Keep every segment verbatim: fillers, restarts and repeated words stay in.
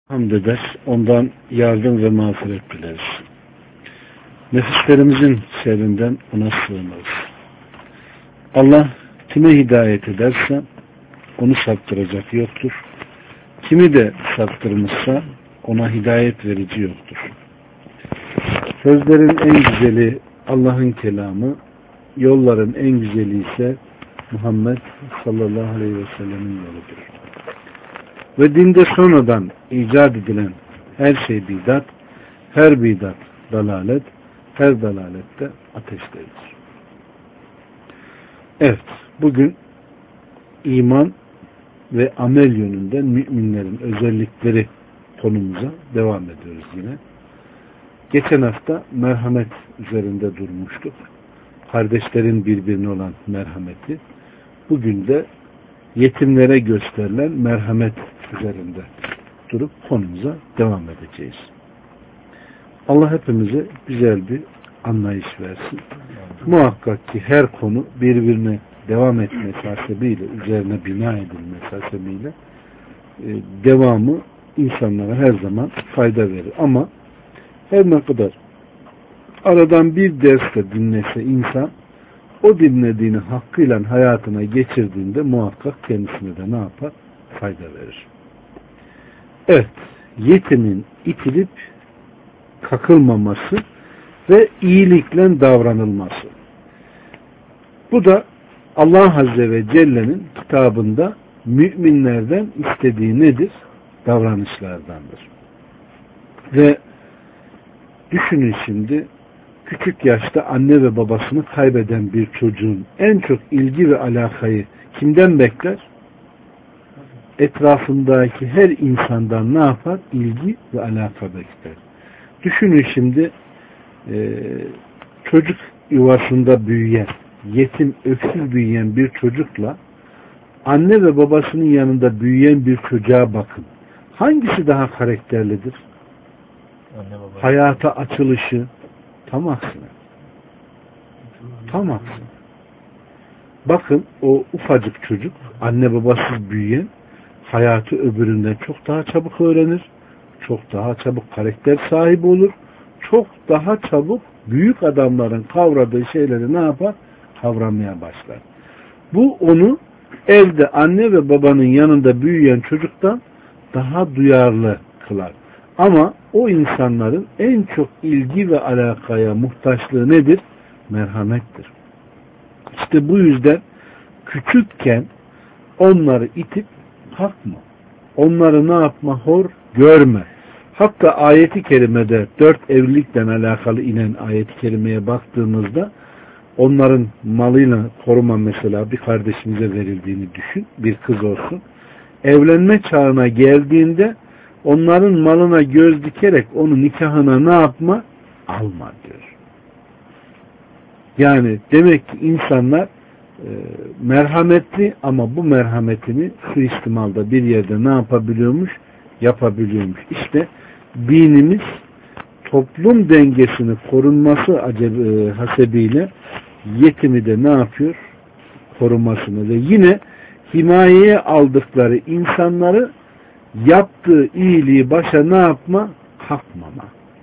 Hamd eder, ondan yardım ve mağfiret dileriz. Nefislerimizin şerrinden ona sığınırız. Allah kime hidayet ederse onu saptıracak yoktur. Kimi de saptırmışsa ona hidayet verici yoktur. Sözlerin en güzeli Allah'ın kelamı, yolların en güzeli ise Muhammed sallallahu aleyhi ve sellemin yoludur. Ve dinde sonradan icat edilen her şey bidat, her bidat dalalet, her dalalette ateştedir. Evet, bugün iman ve amel yönünden müminlerin özellikleri konumuza devam ediyoruz yine. Geçen hafta merhamet üzerinde durmuştuk. Kardeşlerin birbirine olan merhameti. Bugün de yetimlere gösterilen merhamet üzerinde durup konumuza devam edeceğiz. Allah hepimize güzel bir anlayış versin. Muhakkak ki her konu birbirine devam etmesi hasebiyle, üzerine bina edilmesi hasebiyle e, devamı insanlara her zaman fayda verir. Ama her ne kadar aradan bir derste dinlese insan, o dinlediğini hakkıyla hayatına geçirdiğinde muhakkak kendisine de ne yapar? Fayda verir. Evet, yetimin itilip kakılmaması ve iyilikle davranılması. Bu da Allah Azze ve Celle'nin kitabında müminlerden istediği nedir? Davranışlardandır. Ve düşünün şimdi, küçük yaşta anne ve babasını kaybeden bir çocuğun en çok ilgi ve alakayı kimden bekler? Etrafındaki her insandan ne yapar? İlgi ve alaka bekler. Düşünün şimdi e, çocuk yuvasında büyüyen, yetim, öksüz büyüyen bir çocukla anne ve babasının yanında büyüyen bir çocuğa bakın. Hangisi daha karakterlidir? Anne, baba. Hayata açılışı tam aksine. Tam aksine. Bakın o ufacık çocuk, anne babasız büyüyen, hayatı öbüründen çok daha çabuk öğrenir, çok daha çabuk karakter sahibi olur, çok daha çabuk büyük adamların kavradığı şeyleri ne yapar? Kavramaya başlar. Bu onu evde anne ve babanın yanında büyüyen çocuktan daha duyarlı kılar. Ama o insanların en çok ilgi ve alakaya muhtaçlığı nedir? Merhamettir. İşte bu yüzden küçükken onları itip kalkma. Onları ne yapma? Hor görme. Hatta ayeti kerimede dört evlilikle alakalı inen ayeti kerimeye baktığımızda onların malıyla koruma mesela bir kardeşimize verildiğini düşün. Bir kız olsun. Evlenme çağına geldiğinde onların malına göz dikerek onu nikahına ne yapma? Alma diyor. Yani demek ki insanlar e, merhametli ama bu merhametini suistimalda bir yerde ne yapabiliyormuş? Yapabiliyormuş. İşte dinimiz toplum dengesini korunması acaba, e, hasebiyle yetimi de ne yapıyor? Korumasını ve yine himayeye aldıkları insanları yaptığı iyiliği başa ne yapma? Kalkmama.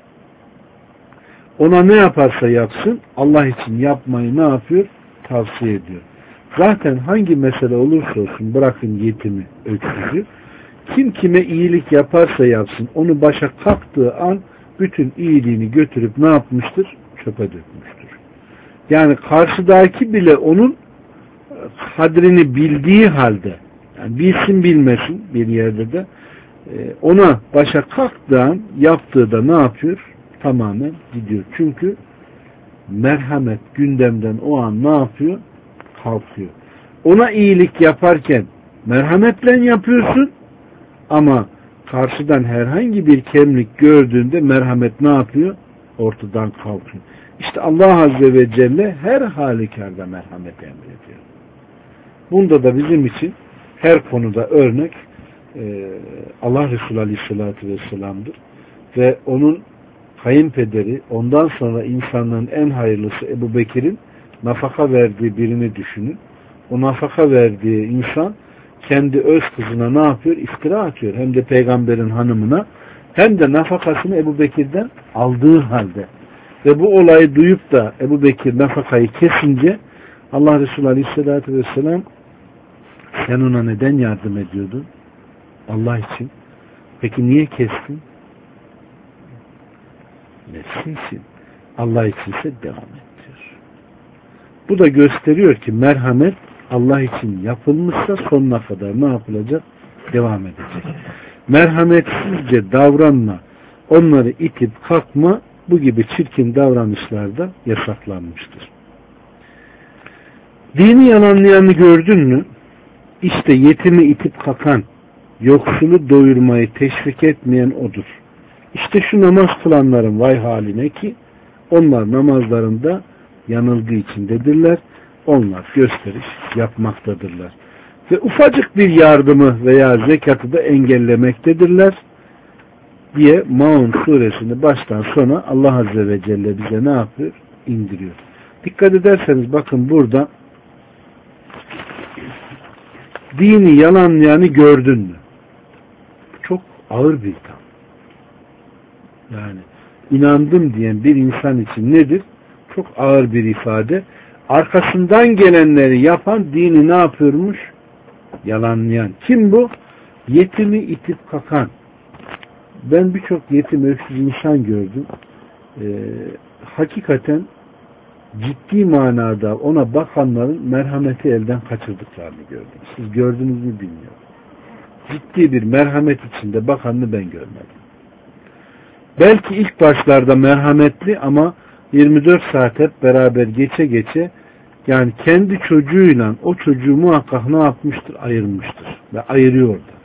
Ona ne yaparsa yapsın Allah için yapmayı ne yapıyor? Tavsiye ediyor. Zaten hangi mesele olursa olsun bırakın yetimi, öksüzü, kim kime iyilik yaparsa yapsın onu başa kalktığı an bütün iyiliğini götürüp ne yapmıştır? Çöpe dökmüştür. Yani karşıdaki bile onun kadrini bildiği halde, yani bilsin bilmesin bir yerde de ona başa kalktığı an yaptığı da ne yapıyor? Tamamen gidiyor. Çünkü merhamet gündemden o an ne yapıyor? Kalkıyor. Ona iyilik yaparken merhametle yapıyorsun ama karşıdan herhangi bir kemlik gördüğünde merhamet ne yapıyor? Ortadan kalkıyor. İşte Allah Azze ve Celle her halükarda merhamet emrediyor. Bunda da bizim için her konuda örnek Allah Resulü Aleyhisselatü Vesselam'dır. Ve onun kayınpederi, ondan sonra insanların en hayırlısı Ebu Bekir'in nafaka verdiği birini düşünün. O nafaka verdiği insan kendi öz kızına ne yapıyor? İftira atıyor. Hem de peygamberin hanımına, hem de nafakasını Ebu Bekir'den aldığı halde. Ve bu olayı duyup da Ebu Bekir nafakayı kesince Allah Resulü Aleyhisselatü Vesselam, sen ona neden yardım ediyordun? Allah için. Peki niye kestin? Nefsin için. Allah içinse devam et diyor. Bu da gösteriyor ki merhamet Allah için yapılmışsa sonuna kadar ne yapılacak? Devam edecek. Merhametsizce davranma, onları itip kalkma, bu gibi çirkin davranışlarda yasaklanmıştır. Dini yalanlayanı gördün mü? İşte yetimi itip kakan, yoksulu doyurmayı teşvik etmeyen odur. İşte şu namaz kılanların vay haline ki onlar namazlarında yanılgı içindedirler. Onlar gösteriş yapmaktadırlar. Ve ufacık bir yardımı veya zekatı da engellemektedirler diye Maun suresini baştan sona Allah Azze ve Celle bize ne yapıyor? İndiriyor. Dikkat ederseniz bakın burada dini yalanlayanı gördün mü? Çok ağır bir tam. Yani inandım diyen bir insan için nedir? Çok ağır bir ifade. Arkasından gelenleri yapan dini ne yapıyormuş? Yalanlayan. Kim bu? Yetimi itip kakan. Ben birçok yetim öksüz insan gördüm. Ee, hakikaten ciddi manada ona bakanların merhameti elden kaçırdıklarını gördüm. Siz gördünüz mü bilmiyorum. Ciddi bir merhamet içinde bakanını ben görmedim. Belki ilk başlarda merhametli ama yirmi dört saat hep beraber geçe geçe yani kendi çocuğuyla o çocuğu muhakkak ne yapmıştır? Ayırmıştır. Ve ayırıyor da.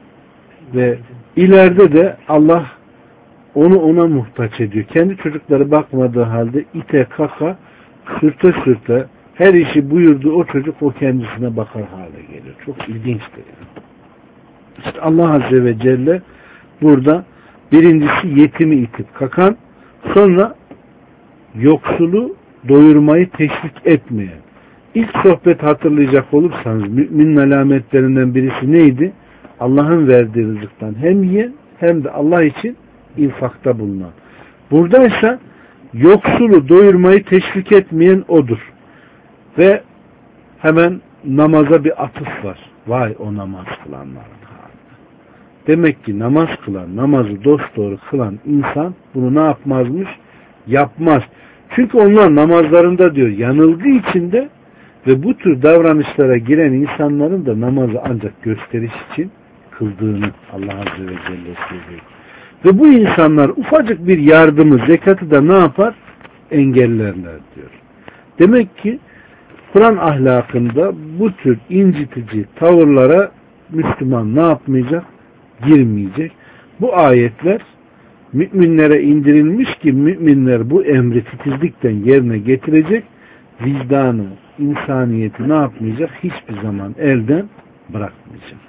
Ve ileride de Allah onu ona muhtaç ediyor. Kendi çocukları bakmadığı halde ite kaka sürte sürte her işi buyurduğu o çocuk o kendisine bakar hale geliyor. Çok ilginçtir. İşte Allah Azze ve Celle burada birincisi yetimi itip kakan, sonra yoksulu doyurmayı teşvik etmeyen. İlk sohbet hatırlayacak olursanız müminin alametlerinden birisi neydi? Allah'ın verdiği rızıktan hem yiyen hem de Allah için infakta bulunan. Buradaysa yoksulu doyurmayı teşvik etmeyen odur. Ve hemen namaza bir atıf var. Vay o namaz kılanların haline. Demek ki namaz kılan, namazı dosdoğru kılan insan bunu ne yapmazmış? Yapmaz. Çünkü onlar namazlarında diyor yanılgı içinde ve bu tür davranışlara giren insanların da namazı ancak gösteriş için kıldığını Allah Azze ve Celle söylüyor. Ve bu insanlar ufacık bir yardımı, zekatı da ne yapar? Engellerler diyor. Demek ki Kur'an ahlakında bu tür incitici tavırlara Müslüman ne yapmayacak? Girmeyecek. Bu ayetler müminlere indirilmiş ki müminler bu emri titizlikten yerine getirecek, vicdanı, insaniyeti ne yapmayacak? Hiçbir zaman elden bırakmayacak.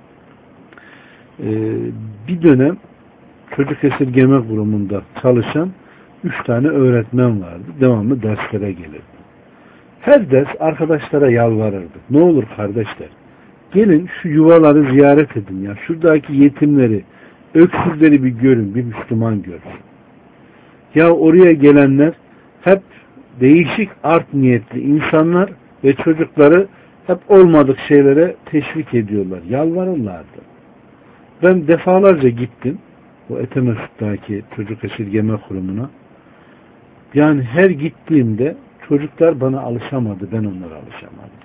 Ee, bir dönem çocuk esirgeme kurumunda çalışan üç tane öğretmen vardı. Devamlı derslere gelirdi. Her ders arkadaşlara yalvarırdı. Ne olur kardeşler, gelin şu yuvaları ziyaret edin ya. Şuradaki yetimleri, öksüzleri bir görün, bir Müslüman görün. Ya oraya gelenler hep değişik art niyetli insanlar ve çocukları hep olmadık şeylere teşvik ediyorlar. Yalvarırlardı. Ben defalarca gittim o Etemesut'taki çocuk esirgeme kurumuna. Yani her gittiğimde çocuklar bana alışamadı, ben onlara alışamadım.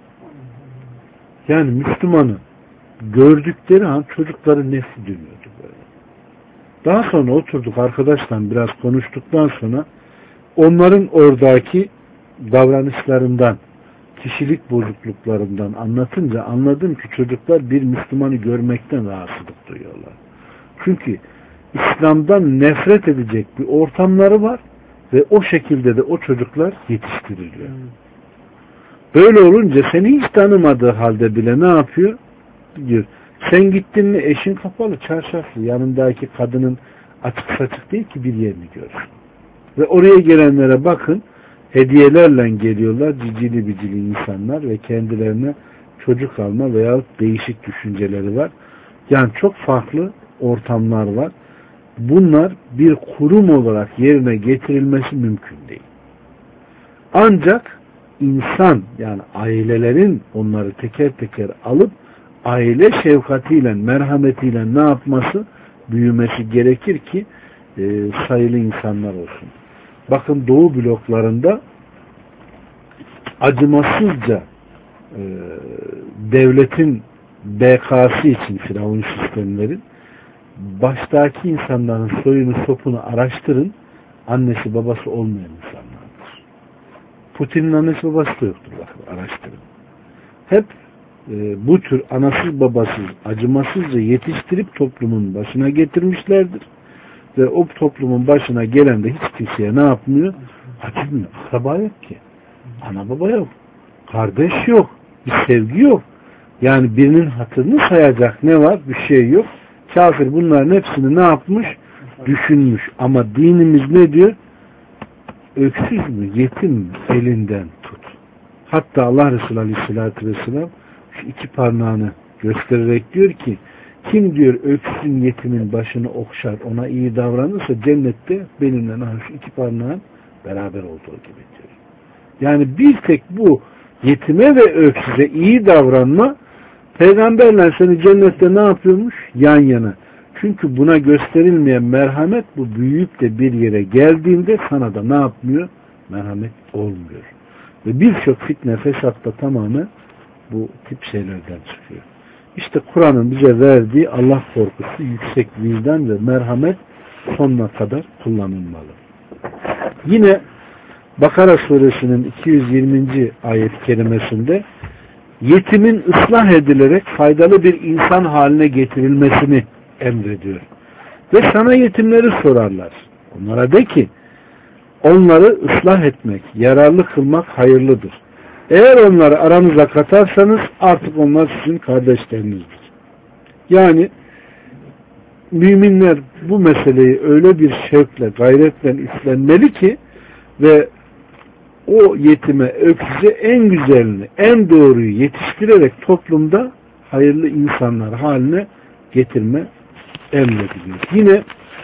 Yani Müslümanı gördükleri an çocukların nefsi dönüyordu böyle. Daha sonra oturduk arkadaşla biraz konuştuktan sonra onların oradaki davranışlarından, kişilik bozukluklarından anlatınca anladım ki çocuklar bir Müslümanı görmekten rahatsızlık duyuyorlar. Çünkü İslam'dan nefret edecek bir ortamları var ve o şekilde de o çocuklar yetiştiriliyor. Böyle olunca seni hiç tanımadığı halde bile ne yapıyor? Diyor. Sen gittin mi eşin kapalı, çarşaflı, yanındaki kadının açık saçık değil ki bir yerini görsün. Ve oraya gelenlere bakın, hediyelerle geliyorlar, cicili bicili insanlar ve kendilerine çocuk alma veya değişik düşünceleri var. Yani çok farklı ortamlar var. Bunlar bir kurum olarak yerine getirilmesi mümkün değil. Ancak insan, yani ailelerin onları teker teker alıp aile şefkatiyle, merhametiyle ne yapması, büyümesi gerekir ki e, sayılı insanlar olsun. Bakın Doğu bloklarında acımasızca e, devletin B K'sı için Firavun sistemlerin baştaki insanların soyunu sopunu araştırın, annesi babası olmayan insanlardır. Putin'in annesi babası da yoktur, bakın araştırın. Hep e, bu tür anasız babasız acımasızca yetiştirip toplumun başına getirmişlerdir. Ve o toplumun başına gelen de hiç kimseye ne yapmıyor? Acımıyor. Akraba yok ki. Ana baba yok. Kardeş yok. Bir sevgi yok. Yani birinin hatırını sayacak ne var? Bir şey yok. Kafir bunların hepsini ne yapmış? Düşünmüş. Ama dinimiz ne diyor? Öksüz mü, yetim mi? Elinden tut. Hatta Allah Resulü Aleyhisselatü Vesselam şu iki parmağını göstererek diyor ki, kim diyor öksüzün yetimin başını okşar, ona iyi davranırsa cennette benimle şu iki parmağın beraber olduğu gibi diyor. Yani bir tek bu yetime ve öksüze iyi davranma, peygamberler seni cennette ne yapıyormuş? Yan yana. Çünkü buna gösterilmeyen merhamet, bu büyüyüp de bir yere geldiğinde sana da ne yapmıyor? Merhamet olmuyor. Ve birçok fitne fesatta tamamen bu tip şeylerden çıkıyor. İşte Kur'an'ın bize verdiği Allah korkusu, yüksek vicdan ve merhamet sonuna kadar kullanılmalı. Yine Bakara suresinin iki yüz yirminci ayet-i kerimesinde yetimin ıslah edilerek faydalı bir insan haline getirilmesini emrediyor. Ve sana yetimleri sorarlar. Onlara de ki, onları ıslah etmek, yararlı kılmak hayırlıdır. Eğer onları aranıza katarsanız artık onlar sizin kardeşlerinizdir. Yani müminler bu meseleyi öyle bir şevkle, gayretle üstlenmeli ki ve o yetime, öksüze en güzelini, en doğruyu yetiştirerek toplumda hayırlı insanlar haline getirme emrediliyor. Yine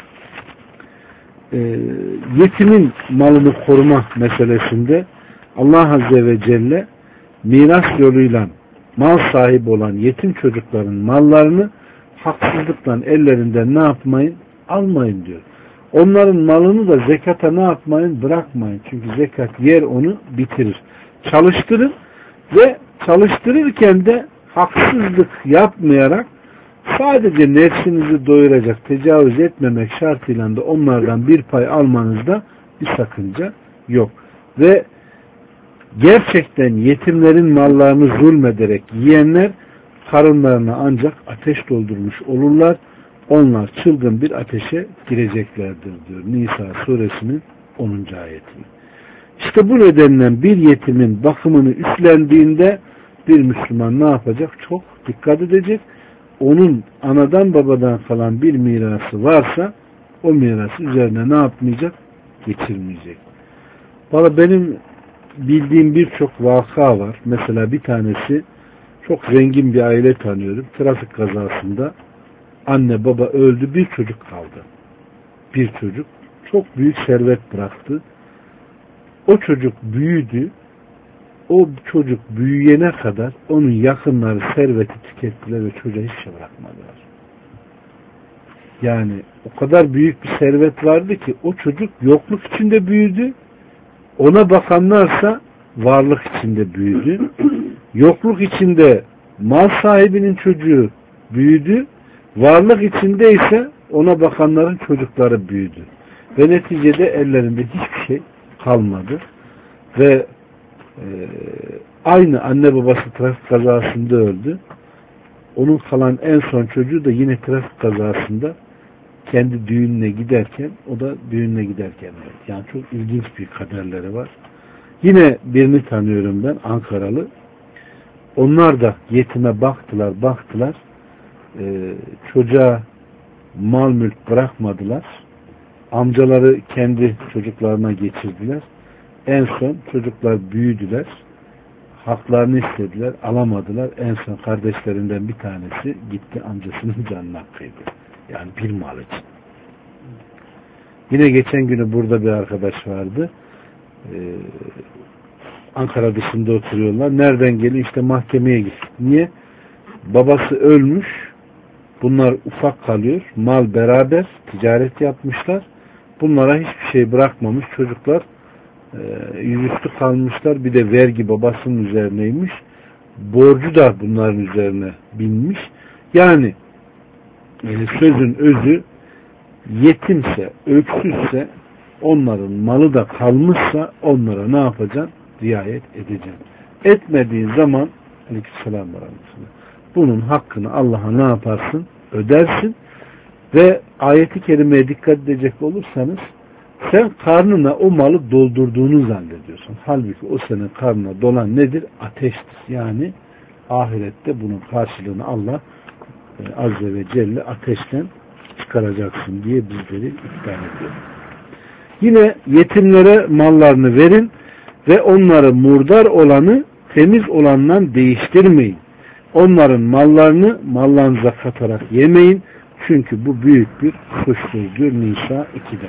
e, yetimin malını koruma meselesinde Allah Azze ve Celle miras yoluyla mal sahibi olan yetim çocukların mallarını haksızlıkla ellerinden ne yapmayın? Almayın diyor. Onların malını da zekata ne yapmayın? Bırakmayın. Çünkü zekat yer onu bitirir. Çalıştırın ve çalıştırırken de haksızlık yapmayarak sadece nefsinizi doyuracak, tecavüz etmemek şartıyla da onlardan bir pay almanızda bir sakınca yok. Ve gerçekten yetimlerin mallarını zulmederek yiyenler karınlarına ancak ateş doldurmuş olurlar. Onlar çılgın bir ateşe gireceklerdir diyor Nisa suresinin onuncu ayeti. İşte bu nedenle bir yetimin bakımını üstlendiğinde bir Müslüman ne yapacak? Çok dikkat edecek. Onun anadan babadan kalan bir mirası varsa o mirası üzerine ne yapmayacak? Geçirmeyecek. Valla benim bildiğim birçok vaka var. Mesela bir tanesi, çok zengin bir aile tanıyorum. Trafik kazasında anne baba öldü, bir çocuk kaldı. Bir çocuk çok büyük servet bıraktı. O çocuk büyüdü. O çocuk büyüyene kadar onun yakınları serveti tükettiler ve çocuğa hiçbir şey bırakmadılar. Yani o kadar büyük bir servet vardı ki o çocuk yokluk içinde büyüdü. Ona bakanlarsa varlık içinde büyüdü. Yokluk içinde mal sahibinin çocuğu büyüdü. Varlık içinde ise ona bakanların çocukları büyüdü. Ve neticede ellerinde hiçbir şey kalmadı. Ve e, aynı anne babası trafik kazasında öldü. Onun kalan en son çocuğu da yine trafik kazasında kendi düğününe giderken, o da düğününe giderken öldü. Yani çok ilginç bir kaderleri var. Yine birini tanıyorum ben, Ankaralı. Onlar da yetime baktılar, baktılar. Ee, çocuğa mal mülk bırakmadılar. Amcaları kendi çocuklarına geçirdiler. En son çocuklar büyüdüler. Haklarını istediler, alamadılar. En son kardeşlerinden bir tanesi gitti amcasının canına kıydı. Yani bir mal için. Yine geçen günü burada bir arkadaş vardı. Ee, Ankara dışında oturuyorlar. Nereden geliyor? İşte mahkemeye gitti. Niye? Babası ölmüş. Bunlar ufak kalıyor. Mal beraber ticaret yapmışlar. Bunlara hiçbir şey bırakmamış. Çocuklar e, yüzüstü kalmışlar. Bir de vergi babasının üzerineymiş. Borcu da bunların üzerine binmiş. Yani e, sözün özü yetimse, öksüzse onların malı da kalmışsa onlara ne yapacaksın? Riayet edeceksin. Etmediğin zaman aleykümselam ve rahmetullah, bunun hakkını Allah'a ne yaparsın? Ödersin. Ve ayeti kerimeye dikkat edecek olursanız sen karnına o malı doldurduğunu zannediyorsun. Halbuki o senin karnına dolan nedir? Ateştir. Yani ahirette bunun karşılığını Allah e, Azze ve Celle ateşten çıkaracaksın diye bizleri ikram ediyor. Yine yetimlere mallarını verin ve onları murdar olanı temiz olandan değiştirmeyin. Onların mallarını mallarınıza katarak yemeyin. Çünkü bu büyük bir suçtur. Nisa ikide.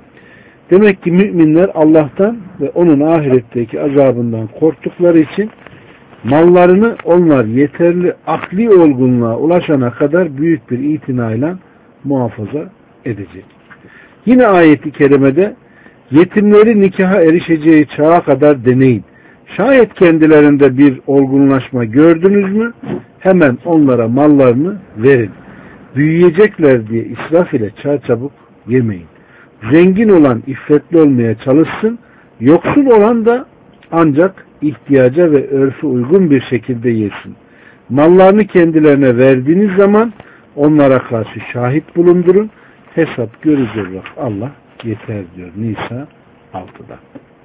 Demek ki müminler Allah'tan ve onun ahiretteki azabından korktukları için mallarını onlar yeterli akli olgunluğa ulaşana kadar büyük bir itinayla muhafaza edecek. Yine ayeti kerimede yetimleri nikaha erişeceği çağa kadar deneyin. Şayet kendilerinde bir olgunlaşma gördünüz mü hemen onlara mallarını verin. Büyüyecekler diye israf ile çarçabuk yemeyin. Zengin olan iffetli olmaya çalışsın, yoksul olan da ancak ihtiyaca ve örfü uygun bir şekilde yesin. Mallarını kendilerine verdiğiniz zaman onlara karşı şahit bulundurun. Hesap görecek Allah yeter diyor Nisa altıda.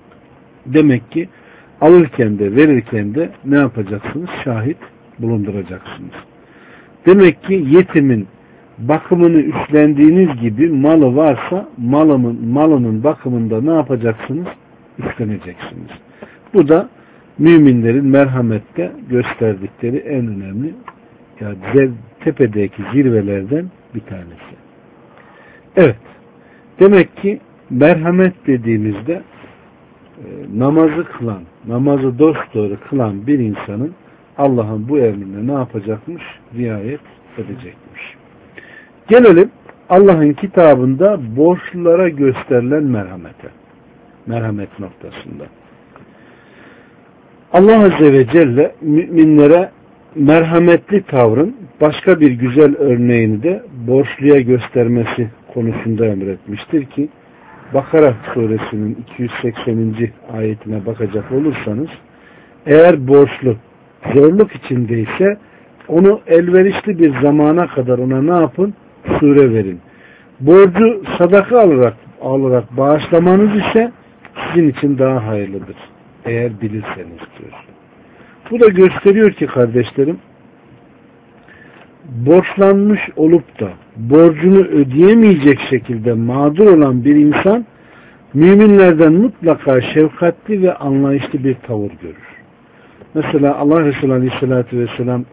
Demek ki alırken de verirken de ne yapacaksınız? Şahit bulunduracaksınız. Demek ki yetimin bakımını üstlendiğiniz gibi malı varsa malının, malının bakımında ne yapacaksınız? Üstleneceksiniz. Bu da müminlerin merhamette gösterdikleri en önemli, yani tepedeki zirvelerden bir tanesi. Evet. Demek ki merhamet dediğimizde e, namazı kılan, namazı dosdoğru kılan bir insanın Allah'ın bu emrine ne yapacakmış? Riayet edecekmiş. Gelelim Allah'ın kitabında borçlulara gösterilen merhamete. Merhamet noktasında. Allah Azze ve Celle müminlere merhametli tavrın başka bir güzel örneğini de borçluya göstermesi konusunda emretmiştir ki Bakara suresinin iki yüz sekseninci ayetine bakacak olursanız eğer borçlu zorluk içindeyse onu elverişli bir zamana kadar ona ne yapın? Sure verin. Borcu sadaka alarak, alarak bağışlamanız ise sizin için daha hayırlıdır. Eğer bilirseniz diyor. Bu da gösteriyor ki kardeşlerim, borçlanmış olup da borcunu ödeyemeyecek şekilde mağdur olan bir insan müminlerden mutlaka şefkatli ve anlayışlı bir tavır görür. Mesela Allah Resulü Aleyhisselatü Vesselam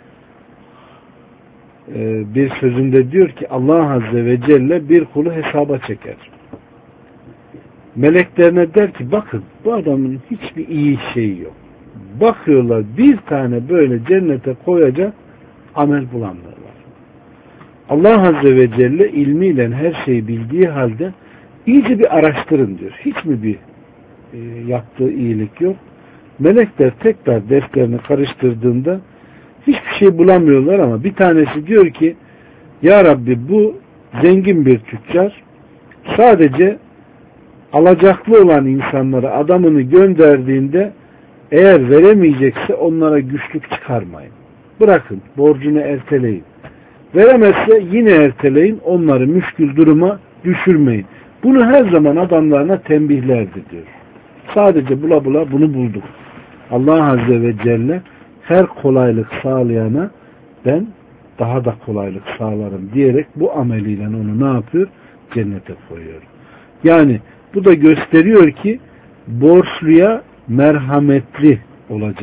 bir sözünde diyor ki Allah Azze ve Celle bir kulu hesaba çeker. Meleklerine der ki bakın bu adamın hiçbir iyi şeyi yok. Bakıyorlar bir tane böyle cennete koyacak amel bulanlar var. Allah Azze ve Celle ilmiyle her şeyi bildiği halde iyice bir araştırın diyor. Hiç mi bir e, yaptığı iyilik yok? Melekler tekrar defterini karıştırdığında hiçbir şey bulamıyorlar ama bir tanesi diyor ki Ya Rabbi bu zengin bir tüccar sadece alacaklı olan insanlara adamını gönderdiğinde eğer veremeyecekse onlara güçlük çıkarmayın. Bırakın borcunu erteleyin. Veremezse yine erteleyin, onları müşkül duruma düşürmeyin. Bunu her zaman adamlarına tembihlerdi diyor. Sadece bula bula bunu bulduk. Allah Azze ve Celle her kolaylık sağlayana ben daha da kolaylık sağlarım diyerek bu ameliyle onu ne yapıyor? Cennete koyuyor. Yani bu da gösteriyor ki borçluya merhametli olacaksın.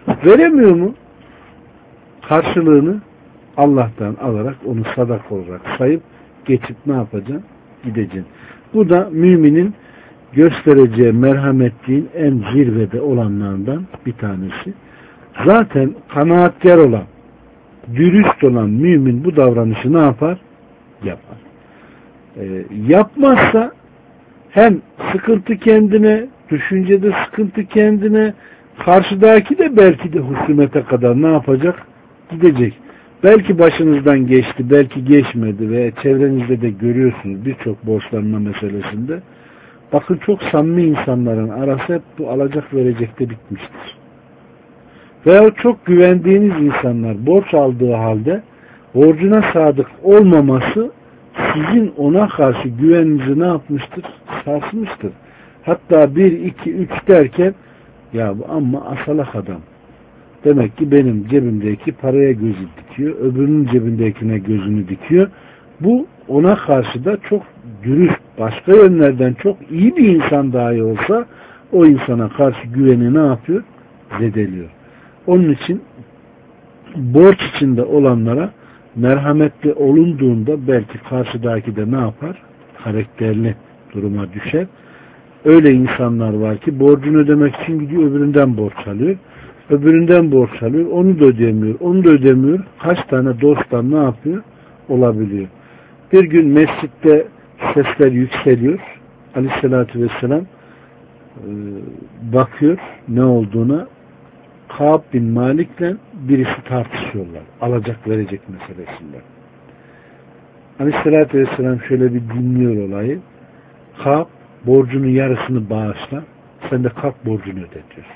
Veremiyor mu? Karşılığını Allah'tan alarak onu sadaka olarak sayıp geçip ne yapacaksın? Gideceksin. Bu da müminin göstereceği merhametliğin en zirvede olanlardan bir tanesi. Zaten kanaatkar olan, dürüst olan mümin bu davranışı ne yapar? Yapar. Ee, yapmazsa hem sıkıntı kendine, düşüncede sıkıntı kendine, karşıdaki de belki de husumete kadar ne yapacak? Gidecek. Belki başınızdan geçti, belki geçmedi ve çevrenizde de görüyorsunuz birçok borçlanma meselesinde. Bakın çok samimi insanların arası hep bu alacak verecekte bitmiştir. Veya çok güvendiğiniz insanlar borç aldığı halde borcuna sadık olmaması sizin ona karşı güveninizi ne yapmıştır? Sarsmıştır. Hatta bir, iki, üç derken ya amma asalak adam. Demek ki benim cebimdeki paraya gözü dikiyor. Öbürünün cebindekine gözünü dikiyor. Bu ona karşı da çok dürüst, başka yönlerden çok iyi bir insan dahi olsa o insana karşı güveni ne yapıyor? Zedeliyor. Onun için borç içinde olanlara merhametli olunduğunda belki karşıdaki de ne yapar? Karakterli duruma düşer. Öyle insanlar var ki borcunu ödemek için gidiyor öbüründen borç alıyor. Öbüründen borç alıyor. Onu da ödemiyor. Onu da ödemiyor. Kaç tane dosttan ne yapıyor? Olabiliyor. Bir gün mescitte sesler yükseliyor. Aleyhissalatü vesselam bakıyor ne olduğuna. Kâb bin Malik'le birisi tartışıyorlar. Alacak verecek meselesinde. Aleyhissalatü vesselam şöyle bir dinliyor olayı. Kâb borcunun yarısını bağışla. Sen de kalk borcunu öde diyor.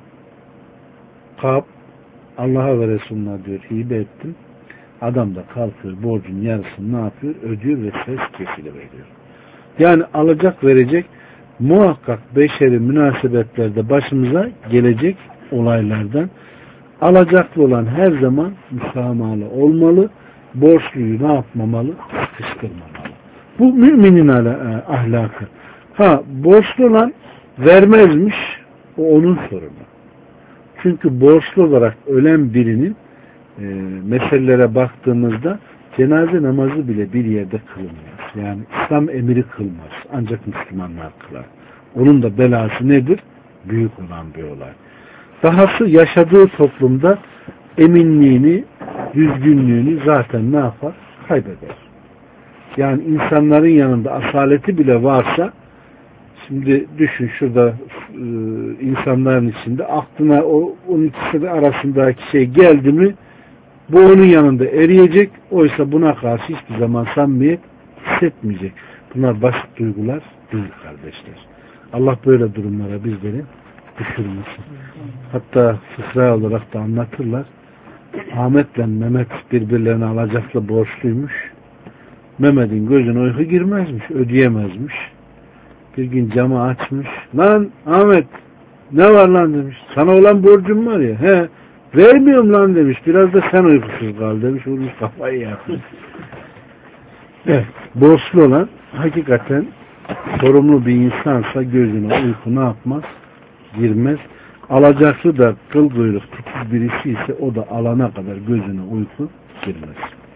Kâb Allah'a ve Resulüne diyor hibe ettim. Adam da kalkıyor borcun yarısını ne yapıyor? Ödüyor ve ses kesiliveriyor. Yani alacak verecek muhakkak beşeri münasebetlerde başımıza gelecek olaylardan. Alacaklı olan her zaman müsamahalı olmalı. Borçluyu ne yapmamalı? Sıkıştırmamalı. Bu müminin ahlakı. Ha borçlu olan vermezmiş. O onun sorunu. Çünkü borçlu olarak ölen birinin e, meselelere baktığımızda cenaze namazı bile bir yerde kılınmaz. Yani İslam emiri kılmaz. Ancak Müslümanlar kılar. Onun da belası nedir? Büyük olan bir olay. Dahası yaşadığı toplumda eminliğini, düzgünlüğünü zaten ne yapar? Kaybeder. Yani insanların yanında asaleti bile varsa şimdi düşün şurada e, insanların içinde aklına o on ikisi arasındaki şey geldi mi bu onun yanında eriyecek. Oysa buna karşı hiçbir zaman samimiyet hissetmeyecek. Bunlar basit duygular değil kardeşler. Allah böyle durumlara bizleri düşürmesin. Hatta fıkra olarak da anlatırlar. Ahmet'le Mehmet birbirlerine alacaklı borçluymuş. Mehmet'in gözüne uyku girmezmiş, ödeyemezmiş. Bir gün camı açmış. Lan Ahmet ne var lan demiş. Sana olan borcum var ya. He vermiyorum lan demiş. Biraz da sen uykusuz kal demiş. Vurmuş kafayı yapmış. Evet. Borçlu olan hakikaten sorumlu bir insansa gözüne uyku ne yapmaz? Girmez. Alacaklı da kıl kuyruk titiz birisi ise o da alana kadar gözüne uyku girmez.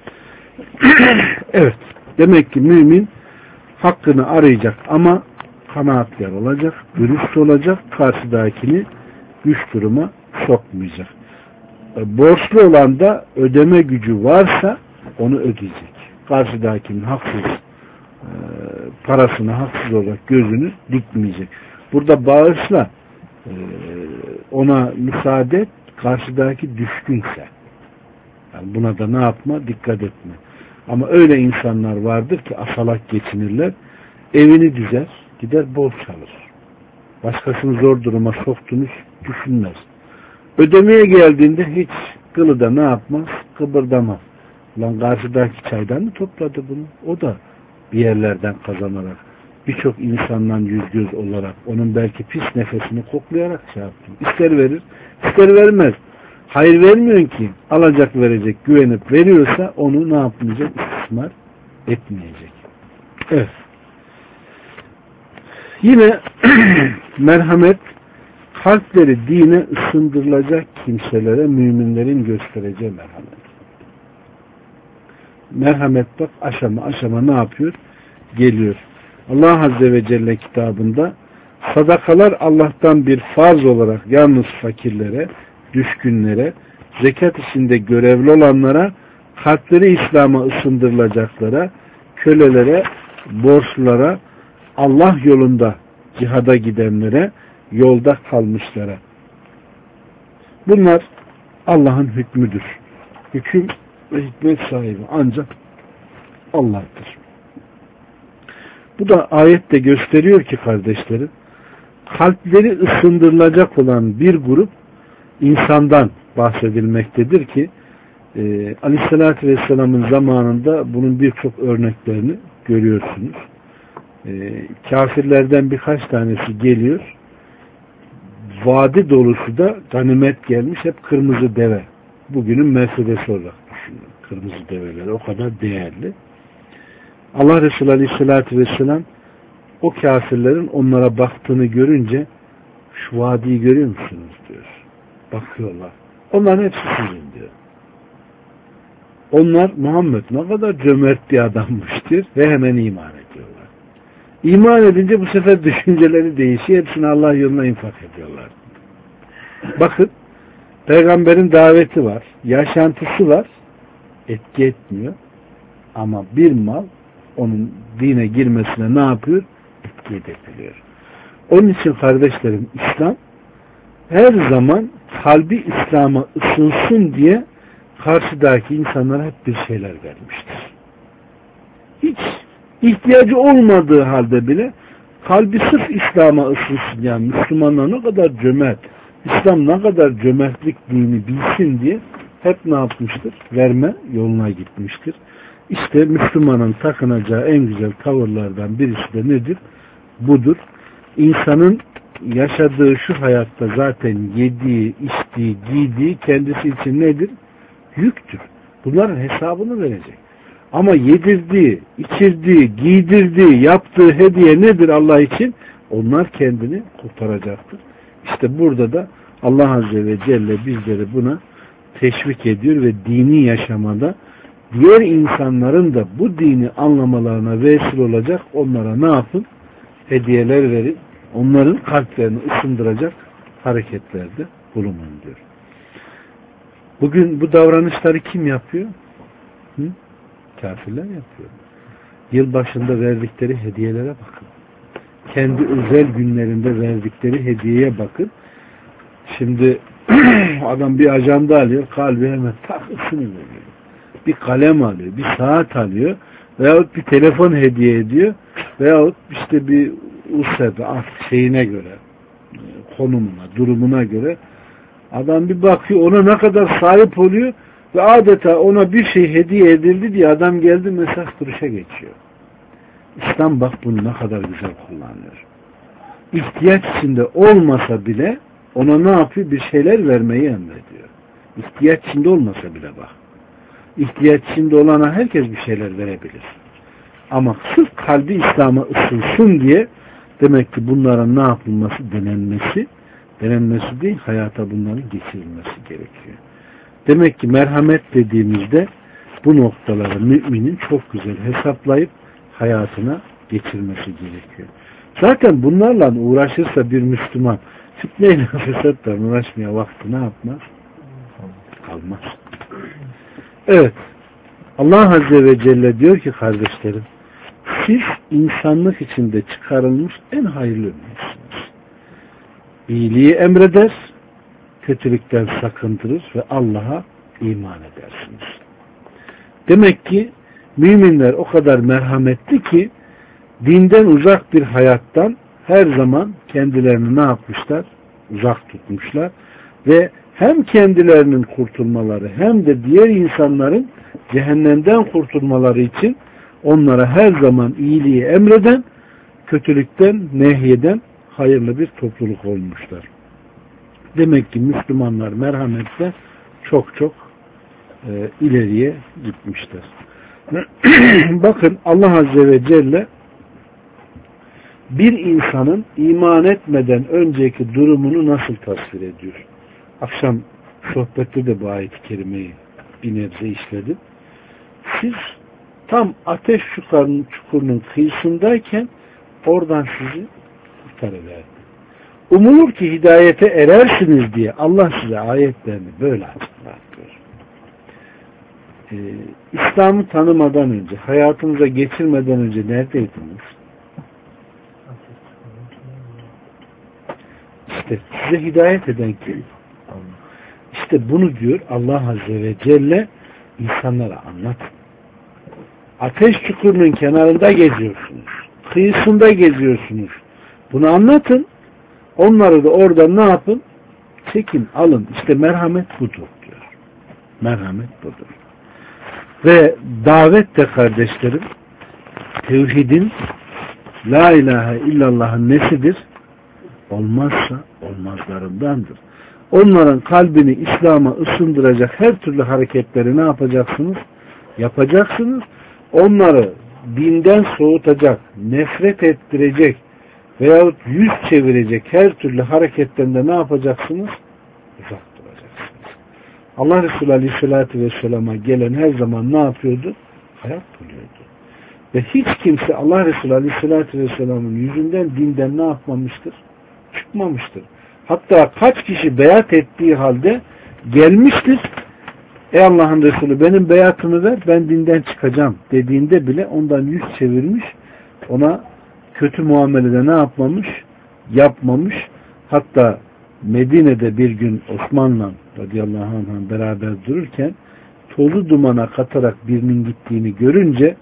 Evet. Demek ki mümin hakkını arayacak ama kanaatkar olacak, dürüst olacak, karşıdakini güç duruma sokmayacak. Borçlu olan da ödeme gücü varsa onu ödeyecek. Karşıdakinin haksız e, parasını haksız olarak gözünü dikmeyecek. Burada bağışla e, ona müsaade et, karşıdaki düşkünse. Yani buna da ne yapma? Dikkat etme. Ama öyle insanlar vardır ki asalak geçinirler. Evini düzer, gider borç alır. Başkasını zor duruma soktuğunu düşünmez. Ödemeye geldiğinde hiç kılı da ne yapmaz? Kıpırdamaz. Lan karşıdaki çaydan mı topladı bunu? O da bir yerlerden kazanarak, birçok insandan yüz göz olarak, onun belki pis nefesini koklayarak şey yaptı. İster verir, ister vermez. Hayır vermiyorsun ki, alacak verecek, güvenip veriyorsa onu ne yapmayacak? İstismar etmeyecek. Evet. Yine merhamet kalpleri dine ısındırılacak kimselere müminlerin göstereceği merhamet. Merhamet bak aşama aşama ne yapıyor? Geliyor. Allah Azze ve Celle kitabında sadakalar Allah'tan bir farz olarak yalnız fakirlere, düşkünlere, zekat içinde görevli olanlara, kalpleri İslam'a ısındırılacaklara, kölelere, borçlulara, Allah yolunda cihada gidenlere, yolda kalmışlara. Bunlar Allah'ın hükmüdür. Hüküm ve hikmet sahibi ancak Allah'tır. Bu da ayette gösteriyor ki kardeşlerim, kalpleri ısındırılacak olan bir grup insandan bahsedilmektedir ki e, Aleyhisselatü Vesselam'ın zamanında bunun birçok örneklerini görüyorsunuz. E, kafirlerden birkaç tanesi geliyor. Vadi dolusu da ganimet gelmiş, hep kırmızı deve. Bugünün Mercedes olarak düşünün. Kırmızı develer o kadar değerli. Allah Resulü Aleyhisselatü Vesselam o kafirlerin onlara baktığını görünce şu vadiyi görüyor musunuz diyor. Bakıyorlar. Onların hepsi sizin diyor. Onlar Muhammed ne kadar cömert bir adammıştır ve hemen iman ediyorlar. İman edince bu sefer düşünceleri değişiyor. Hepsini Allah yoluna infak ediyorlar. Bakın peygamberin daveti var. Yaşantısı var. Etki etmiyor. Ama bir mal onun dine girmesine ne yapıyor? Etki edebiliyor. Onun için kardeşlerim İslam her zaman kalbi İslam'a ısınsın diye karşıdaki insanlara hep bir şeyler vermiştir. Hiç ihtiyacı olmadığı halde bile kalbi sırf İslam'a ısınsın, yani Müslümanlar ne kadar cömert, İslam ne kadar cömertlik dini bilsin diye hep ne yapmıştır? Verme yoluna gitmiştir. İşte Müslümanın takınacağı en güzel tavırlardan birisi de nedir? Budur. İnsanın yaşadığı şu hayatta zaten yediği, içtiği, giydiği kendisi için nedir? Yüktür. Bunların hesabını verecek. Ama yedirdiği, içirdiği, giydirdiği, yaptığı hediye nedir Allah için? Onlar kendini kurtaracaktır. İşte burada da Allah Azze ve Celle bizleri buna teşvik ediyor ve dini yaşamada diğer insanların da bu dini anlamalarına vesile olacak onlara ne yapın? Hediyeler verin. Onların kalplerini ısındıracak hareketlerde bulunun diyor. Bugün bu davranışları kim yapıyor? Hı? Kafirler yapıyor. Yılbaşında verdikleri hediyelere bakın. Kendi özel günlerinde verdikleri hediyeye bakın. Şimdi adam bir ajanda alıyor, kalbi hemen takısını veriyor. Bir kalem alıyor, bir saat alıyor veyahut bir telefon hediye ediyor veyahut işte bir usebe şeyine göre, konumuna, durumuna göre adam bir bakıyor, ona ne kadar sahip oluyor ve adeta ona bir şey hediye edildi diye adam geldi mesaj duruşa geçiyor. İslam bak bunu ne kadar güzel kullanıyor. İhtiyaç içinde olmasa bile ona ne yapıyor? Bir şeyler vermeyi emrediyor. İhtiyaç içinde olmasa bile bak. İhtiyaç içinde olana herkes bir şeyler verebilir. Ama sırf kalbi İslam'a ısınsın diye demek ki bunların ne yapılması? Denenmesi. Denenmesi değil, hayata bunların geçirilmesi gerekiyor. Demek ki merhamet dediğimizde bu noktaları müminin çok güzel hesaplayıp hayatına geçirmesi gerekiyor. Zaten bunlarla uğraşırsa bir Müslüman fitneyle fesatla uğraşmaya vakti ne yapmaz? Kalmaz. Evet. Allah Azze ve Celle diyor ki kardeşlerim, siz insanlık içinde çıkarılmış en hayırlı ümmetsiniz. İyiliği emreder, kötülükten sakındırır ve Allah'a iman edersiniz. Demek ki müminler o kadar merhametli ki dinden uzak bir hayattan her zaman kendilerini ne yapmışlar? Uzak tutmuşlar ve hem kendilerinin kurtulmaları hem de diğer insanların cehennemden kurtulmaları için onlara her zaman iyiliği emreden, kötülükten nehyeden hayırlı bir topluluk olmuşlar. Demek ki Müslümanlar merhamette çok çok e, ileriye gitmişler. Bakın Allah Azze ve Celle bir insanın iman etmeden önceki durumunu nasıl tasvir ediyor? Akşam sohbette de bu ayet-i kerimeyi bir nebze işledim. Siz tam ateş çukurunun, çukurunun kıyısındayken oradan sizi kurtarıverdi. Umulur ki hidayete erersiniz diye Allah size ayetlerini böyle açıklar diyor. Ee, İslam'ı tanımadan önce, hayatınıza geçirmeden önce neredeydiniz? İşte size hidayet eden kim? İşte bunu diyor Allah Azze ve Celle insanlara anlat. Ateş çukurunun kenarında geziyorsunuz. Kıyısında geziyorsunuz. Bunu anlatın. Onları da orada ne yapın? Çekin, alın. İşte merhamet budur diyor. Merhamet budur. Ve davet de kardeşlerim tevhidin la ilahe illallah'ın nesidir? Olmazsa olmazlarındandır. Onların kalbini İslam'a ısındıracak her türlü hareketleri ne yapacaksınız? Yapacaksınız. Onları dinden soğutacak, nefret ettirecek veyahut yüz çevirecek her türlü hareketten de ne yapacaksınız? Uzak duracaksınız. Allah Resulü Aleyhisselatü Vesselam'a gelen her zaman ne yapıyordu? Hayat buluyordu. Ve hiç kimse Allah Resulü Aleyhisselatü Vesselam'ın yüzünden dinden ne yapmamıştır? Çıkmamıştır. Hatta kaç kişi beyat ettiği halde gelmiştir. Ey Allah'ın Resulü benim beyatımı ver, ben dinden çıkacağım dediğinde bile ondan yüz çevirmiş, ona kötü muamelede ne yapmamış? Yapmamış. Hatta Medine'de bir gün Osman'la radıyallahu anh'ın beraber dururken tozu dumana katarak birinin gittiğini görünce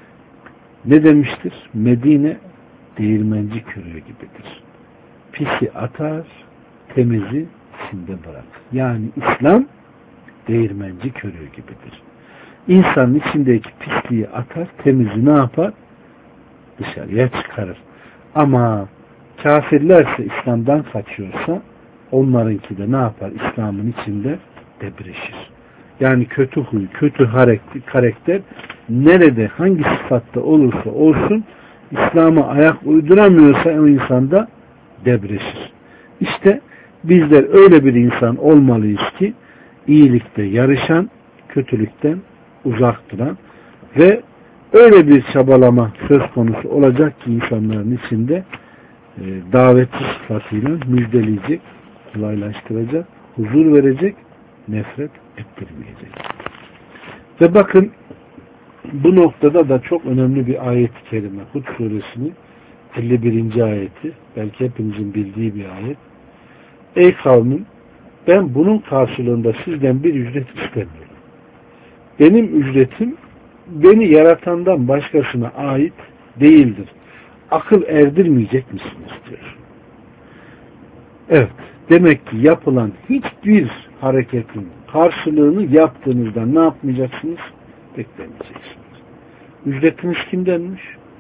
ne demiştir? Medine değirmenci körüğü gibidir. Pisi atar, temizi içinde bırakır. Yani İslam değirmenci körüğü gibidir. İnsanın içindeki pisliği atar, temizi ne yapar? Dışarıya çıkarır. Ama kafirlerse İslam'dan kaçıyorsa onlarınki de ne yapar? İslam'ın içinde debreşir. Yani kötü huy, kötü karakter nerede, hangi sıfatta olursa olsun İslam'a ayak uyduramıyorsa o insanda debreşir. İşte bizler öyle bir insan olmalıyız ki iyilikte yarışan, kötülükten uzak duran ve öyle bir çabalama söz konusu olacak ki insanların içinde e, davetçi sıfatıyla müjdeleyecek, kolaylaştıracak, huzur verecek, nefret ettirmeyecek. Ve bakın bu noktada da çok önemli bir ayet-i kerime. Hud suresinin elli birinci ayeti, belki hepimizin bildiği bir ayet. Ey kavmim, ben bunun karşılığında sizden bir ücret istemiyorum. Benim ücretim beni yaratandan başkasına ait değildir. Akıl erdirmeyecek misiniz diyor. Evet, demek ki yapılan hiçbir hareketin karşılığını yaptığınızda ne yapmayacaksınız? Beklemeyeceksiniz. Ücretiniz kimdenmiş?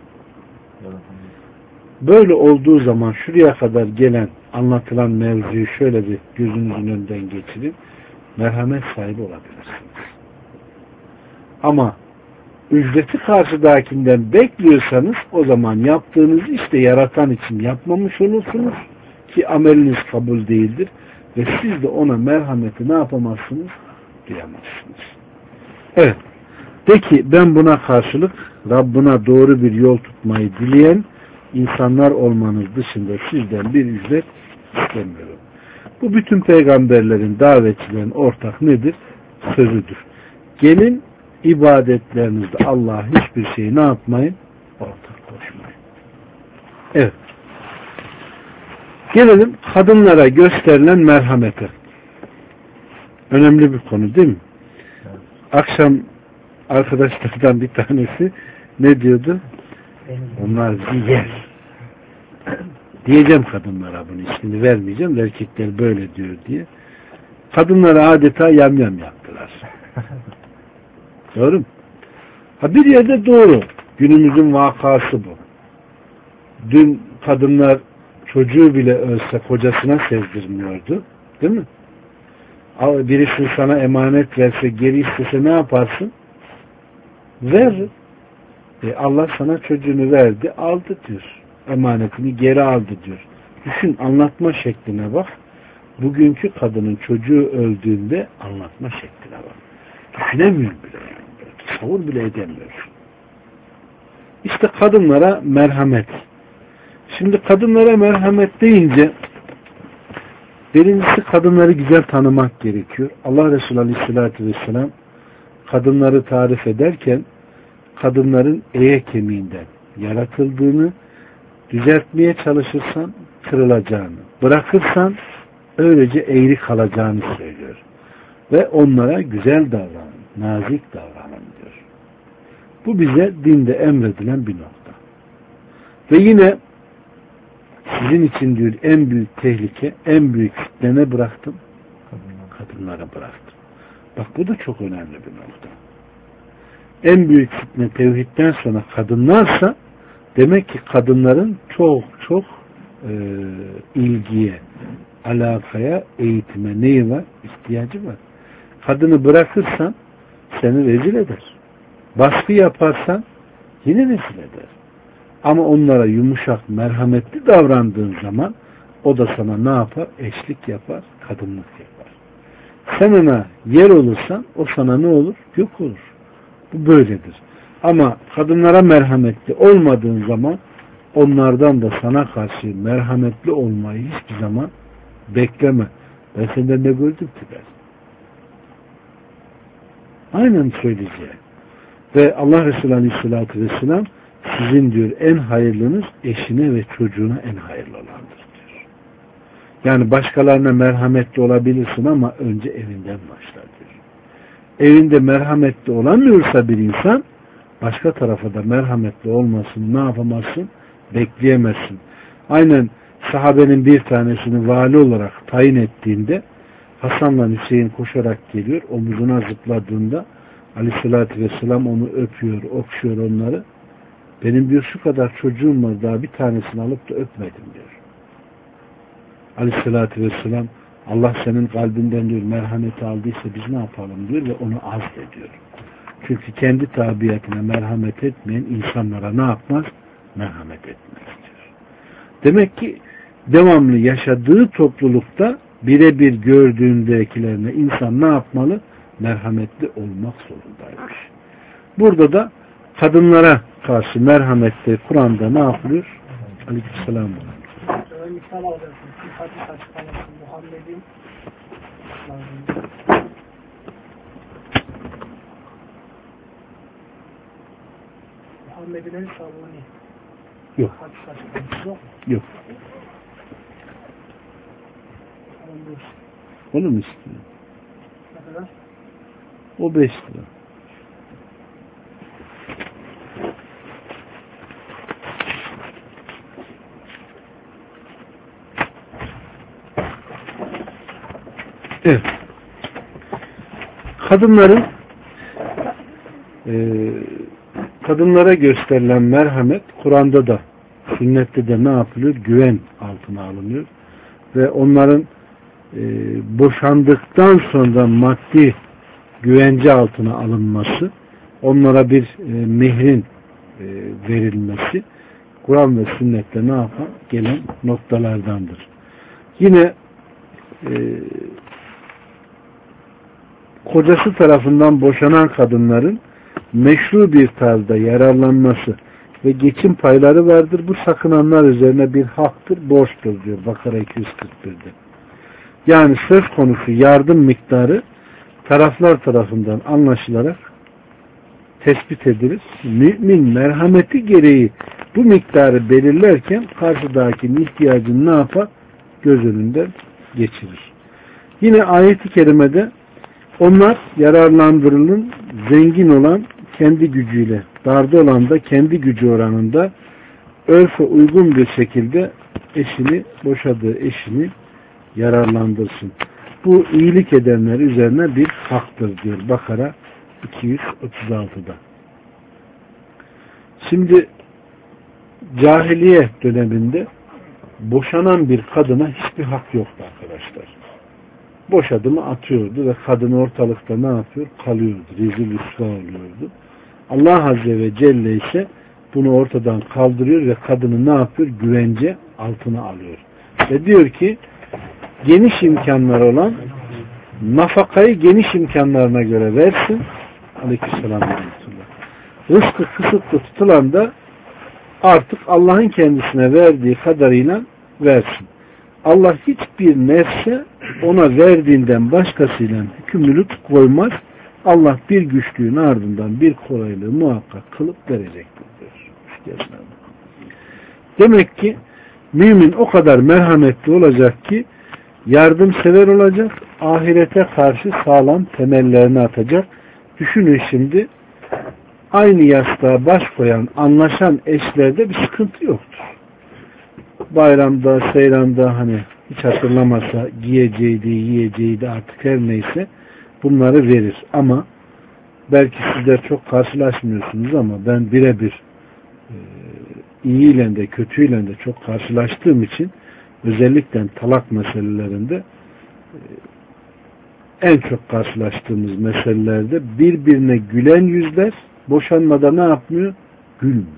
Böyle olduğu zaman şuraya kadar gelen anlatılan mevzuyu şöyle bir gözünüzün önünden geçirin. Merhamet sahibi olabilirsiniz. Ama ücreti karşıdakinden bekliyorsanız o zaman yaptığınız işte yaratan için yapmamış olursunuz ki ameliniz kabul değildir ve siz de ona merhameti ne yapamazsınız? Duyamazsınız. Evet. De ki ben buna karşılık Rabbına doğru bir yol tutmayı dileyen insanlar olmanız dışında sizden bir ücret istemiyorum. Bu bütün peygamberlerin, davetçilerin ortak nedir? Sözüdür. Gelin ibadetlerinizde Allah'a hiçbir şeyi ne yapmayın? Ortak koşmayın. Evet. Gelelim kadınlara gösterilen merhamete. Önemli bir konu değil mi? Akşam arkadaşlardan bir tanesi ne diyordu? Onlar yer. Diyeceğim kadınlara bunu, ismini vermeyeceğim. Erkekler böyle diyor diye. Kadınlara adeta yamyam yaptılar. Doğru mu? Ha bir yerde doğru. Günümüzün vakası bu. Dün kadınlar çocuğu bile ölse kocasına sezdirmiyordu. Değil mi? Birisi sana emanet verse, geri istese ne yaparsın? Ver. E Allah sana çocuğunu verdi, aldı diyor. Emanetini geri aldı diyor. Düşün, anlatma şekline bak. bugünkü kadının çocuğu öldüğünde anlatma şekline var. Düşünemiyorum bile yani. Tasavvur bile edemiyor. İşte kadınlara merhamet. Şimdi kadınlara merhamet deyince birincisi kadınları güzel tanımak gerekiyor. Allah Resulü Aleyhisselatü Vesselam kadınları tarif ederken kadınların eye kemiğinden yaratıldığını, düzeltmeye çalışırsan kırılacağını, bırakırsan öylece eğri kalacağını söylüyor. Ve onlara güzel davranın, nazik davranın diyor. Bu bize dinde emredilen bir nokta. Ve yine sizin için diyor en büyük tehlike, en büyük fitne ne bıraktım? Kadınlara bıraktım. Bak bu da çok önemli bir nokta. En büyük fitne tevhidden sonra kadınlarsa demek ki kadınların çok çok e, ilgiye, alakaya, eğitime neyi var? İhtiyacı var. Kadını bırakırsan seni rezil eder. Baskı yaparsan yine rezil eder. Ama onlara yumuşak, merhametli davrandığın zaman o da sana ne yapar? Eşlik yapar, kadınlık yapar. Sen ona yer olursan o sana ne olur? Yok olur. Bu böyledir. Ama kadınlara merhametli olmadığın zaman onlardan da sana karşı merhametli olmayı hiçbir zaman bekleme. Ben senden ne gördüm ki ben? Aynen söyleyeceğim. Ve Allah Resulü Aleyhisselatü Vesselam sizin diyor en hayırlınız eşine ve çocuğuna en hayırlı olandır diyor. Yani başkalarına merhametli olabilirsin ama önce evinden başlar diyor. Evinde merhametli olamıyorsa bir insan başka tarafa da merhametli olmasını ne yapamazsın? Bekleyemezsin. Aynen sahabenin bir tanesini vali olarak tayin ettiğinde Hasan'la Hüseyin koşarak geliyor. Omuzuna zıpladığında Aleyhisselatü Vesselam onu öpüyor, okşuyor onları. Benim diyor şu kadar çocuğum var daha bir tanesini alıp da öpmedim diyor. Aleyhisselatü Vesselam Allah senin kalbinden diyor merhameti aldıysa biz ne yapalım diyor ve onu azlediyor. Çünkü kendi tabiatına merhamet etmeyen insanlara ne yapmaz? Merhamet etmez diyor. Demek ki devamlı yaşadığı toplulukta birebir gördüğündekilerine insan ne yapmalı? Merhametli olmak zorundaymış. Burada da kadınlara karşı merhametli Kur'an'da ne yapılıyor? Aleykümselam. Misal alacaksın. Hadis açıklaması Muhammed'in Muhammed'in en savuni. Yok. Hadis açıklaması yok. Yok. Onu mu istiyor? Ne kadar? O beş lira. Evet. Kadınların e, kadınlara gösterilen merhamet Kur'an'da da sünnette de ne yapılıyor? Güven altına alınıyor. Ve onların e, boşandıktan sonra maddi güvence altına alınması, onlara bir e, mehrin e, verilmesi Kur'an ve sünnette ne yapar? Gelen noktalardandır. Yine e, kocası tarafından boşanan kadınların meşru bir tarzda yararlanması ve geçim payları vardır. Bu sakınanlar üzerine bir haktır, borçtur diyor Bakara iki yüz kırk bir'de. Yani söz konusu yardım miktarı taraflar tarafından anlaşılarak tespit edilir. Mümin merhameti gereği bu miktarı belirlerken karşıdakinin ihtiyacını ne yapar? Göz önünden geçirir. Yine ayet-i kerimede onlar yararlandırılın, zengin olan kendi gücüyle, darda olan da kendi gücü oranında örfe uygun bir şekilde eşini, boşadığı eşini yararlandırsın. Bu iyilik edenler üzerine bir haktır diyor Bakara iki yüz otuz altı'da. Şimdi cahiliye döneminde boşanan bir kadına hiçbir hak yoktu arkadaşlar. Boşadı mı atıyordu ve kadın ortalıkta ne yapıyor? Kalıyordu. Rezil rüsva oluyordu. Allah Azze ve Celle ise bunu ortadan kaldırıyor ve kadını ne yapıyor? Güvence altına alıyor. Ve diyor ki geniş imkanları olan nafakayı geniş imkanlarına göre versin. Aleykümselam. Rızkı kısıtlı tutulan da artık Allah'ın kendisine verdiği kadarıyla versin. Allah hiçbir nefse ona verdiğinden başkasıyla hükümlülük koymaz. Allah bir güçlüğün ardından bir kolaylığı muhakkak kılıp verecektir. Demek ki mümin o kadar merhametli olacak ki yardımsever olacak, ahirete karşı sağlam temellerini atacak. Düşünün şimdi, aynı yastığa baş koyan, anlaşan eşlerde bir sıkıntı yoktur. Bayramda, seyranda hani hiç hatırlamasa giyeceğiydi, yiyeceğiydi artık her neyse bunları verir. Ama belki sizler çok karşılaşmıyorsunuz ama ben birebir e, iyiyle de kötüyle de çok karşılaştığım için özellikle talak meselelerinde e, en çok karşılaştığımız meselelerde birbirine gülen yüzler boşanmada ne yapmıyor? Gülmüyor.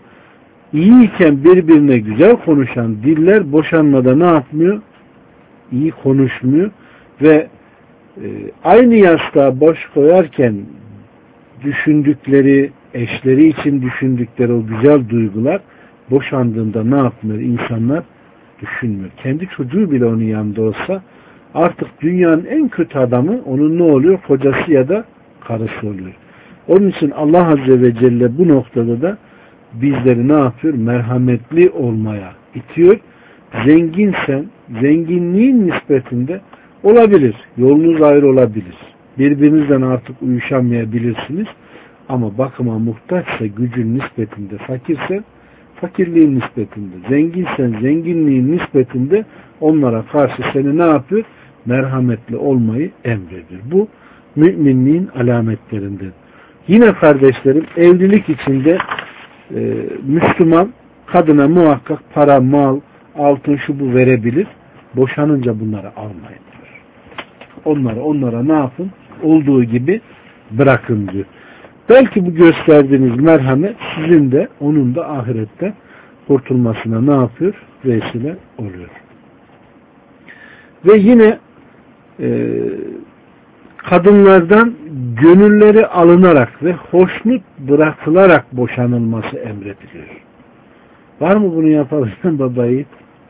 İyiyken birbirine güzel konuşan diller boşanmada ne yapmıyor? İyi konuşmuyor ve e, aynı yastığa boş koyarken düşündükleri, eşleri için düşündükleri o güzel duygular boşandığında ne yapmıyor? İnsanlar düşünmüyor. Kendi çocuğu bile onun yanında olsa artık dünyanın en kötü adamı onun ne oluyor? Kocası ya da karısı oluyor. Onun için Allah Azze ve Celle bu noktada da bizleri ne yapıyor? Merhametli olmaya itiyor. Zenginsen, zenginliğin nispetinde olabilir. Yolunuz ayrı olabilir. Birbirinizden artık uyuşamayabilirsiniz. Ama bakıma muhtaçsa gücün nispetinde, fakirsen fakirliğin nispetinde, zenginsen zenginliğin nispetinde onlara karşı seni ne yapıyor? Merhametli olmayı emrediyor. Bu müminliğin alametlerinden. Yine kardeşlerim, evlilik içinde e, Müslüman kadına muhakkak para, mal, altın şu bu verebilir. Boşanınca bunları almayın diyor. Onları onlara ne yapın? Olduğu gibi bırakın diyor. Belki bu gösterdiğiniz merhamet sizin de onun da ahirette kurtulmasına ne yapıyor? Vesile oluyor. Ve yine e, kadınlardan gönülleri alınarak ve hoşnut bırakılarak boşanılması emrediliyor. Var mı bunu yapabilen babayı?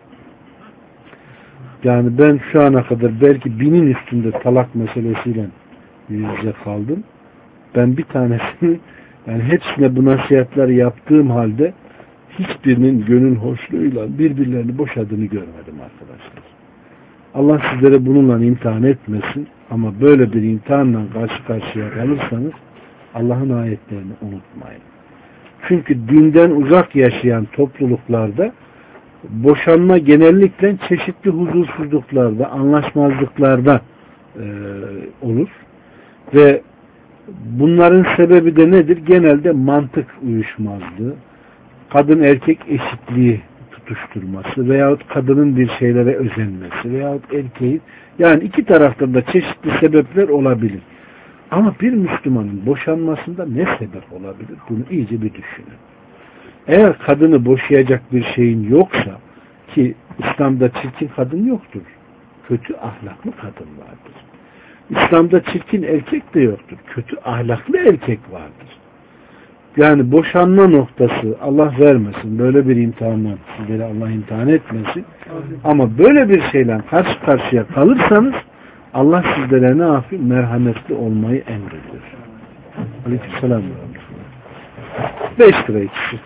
Yani ben şu ana kadar belki binin üstünde talak meselesiyle yüz yüze kaldım. Ben bir tanesini, yani hepsine bu nasihatler yaptığım halde hiçbirinin gönül hoşluğuyla birbirlerini boşadığını görmedim arkadaşlar. Allah sizlere bununla imtihan etmesin ama böyle bir imtihanla karşı karşıya kalırsanız Allah'ın ayetlerini unutmayın. Çünkü dinden uzak yaşayan topluluklarda boşanma genellikle çeşitli huzursuzluklarda, anlaşmazlıklarda e, olur ve bunların sebebi de nedir? Genelde mantık uyuşmazlığı, kadın erkek eşitliği tutuşturması veyahut kadının bir şeylere özenmesi veyahut erkeğin, yani iki taraftan da çeşitli sebepler olabilir. Ama bir Müslümanın boşanmasında ne sebep olabilir? Bunu iyice bir düşünün. Eğer kadını boşayacak bir şeyin yoksa, ki İslam'da çirkin kadın yoktur, kötü ahlaklı kadın vardır. İslam'da çirkin erkek de yoktur, kötü ahlaklı erkek vardır. Yani boşanma noktası Allah vermesin, böyle bir imtihandan sizleri Allah imtihan etmesin. Ama böyle bir şeyle karşı karşıya kalırsanız Allah sizlere ne yapıyor? Merhametli olmayı emrediyor. Aleykümselam. Beş lira ikisi.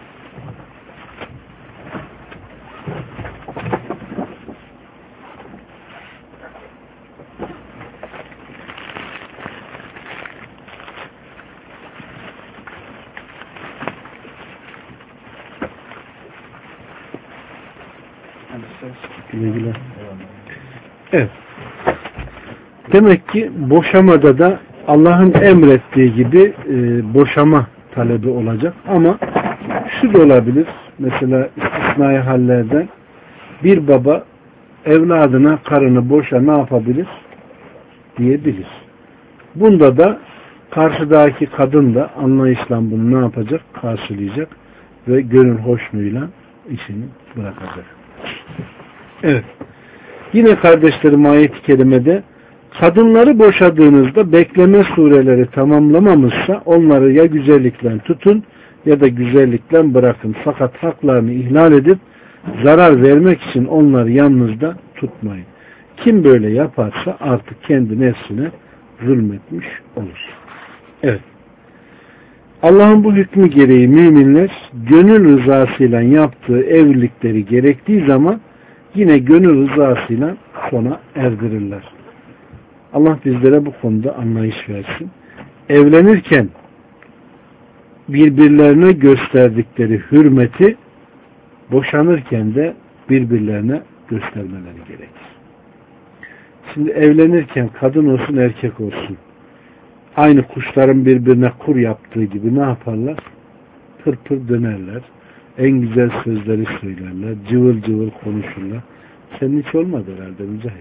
Evet. Demek ki boşamada da Allah'ın emrettiği gibi e, boşama talebi olacak. Ama şu da olabilir. Mesela istisnai hallerden bir baba evladına karını boşa ne yapabilir? Diyebilir. Bunda da karşıdaki kadın da anlayışla bunu ne yapacak? Karşılayacak ve gönül hoşluğuyla işini bırakacak. Evet. Yine kardeşlerim ayet-i kerimede kadınları boşadığınızda bekleme sureleri tamamlamamışsa onları ya güzellikle tutun ya da güzellikle bırakın. Fakat haklarını ihlal edip zarar vermek için onları yanınızda tutmayın. Kim böyle yaparsa artık kendi nefsine zulmetmiş olur. Evet. Allah'ın bu hükmü gereği müminler gönül rızasıyla yaptığı evlilikleri gerektiği zaman yine gönül rızasıyla sona erdirirler. Allah bizlere bu konuda anlayış versin. Evlenirken birbirlerine gösterdikleri hürmeti boşanırken de birbirlerine göstermeleri gerekir. Şimdi evlenirken kadın olsun erkek olsun aynı kuşların birbirine kur yaptığı gibi ne yaparlar? Pır pır dönerler. En güzel sözleri söylerler. Cıvıl cıvıl konuşurlar. Senin hiç olmadı herhalde Mücahit.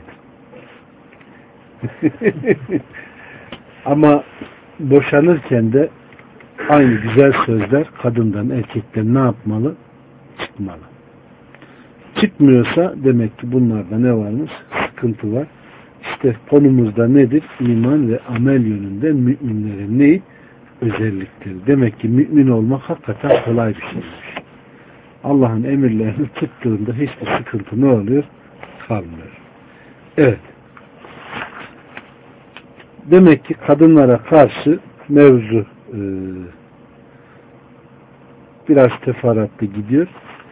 Ama boşanırken de aynı güzel sözler kadından erkekten ne yapmalı? Çıkmalı. Çıkmıyorsa demek ki bunlarda ne varmış? Sıkıntı var. İşte konumuzda nedir? İman ve amel yönünden müminlerin neyi? Özellikleri. Demek ki mümin olmak hakikaten kolay bir şeymiş. Allah'ın emirlerini tuttuğunda hiçbir sıkıntı ne oluyor? Kalmıyor. Evet. Demek ki kadınlara karşı mevzu e, biraz teferruatlı gidiyor.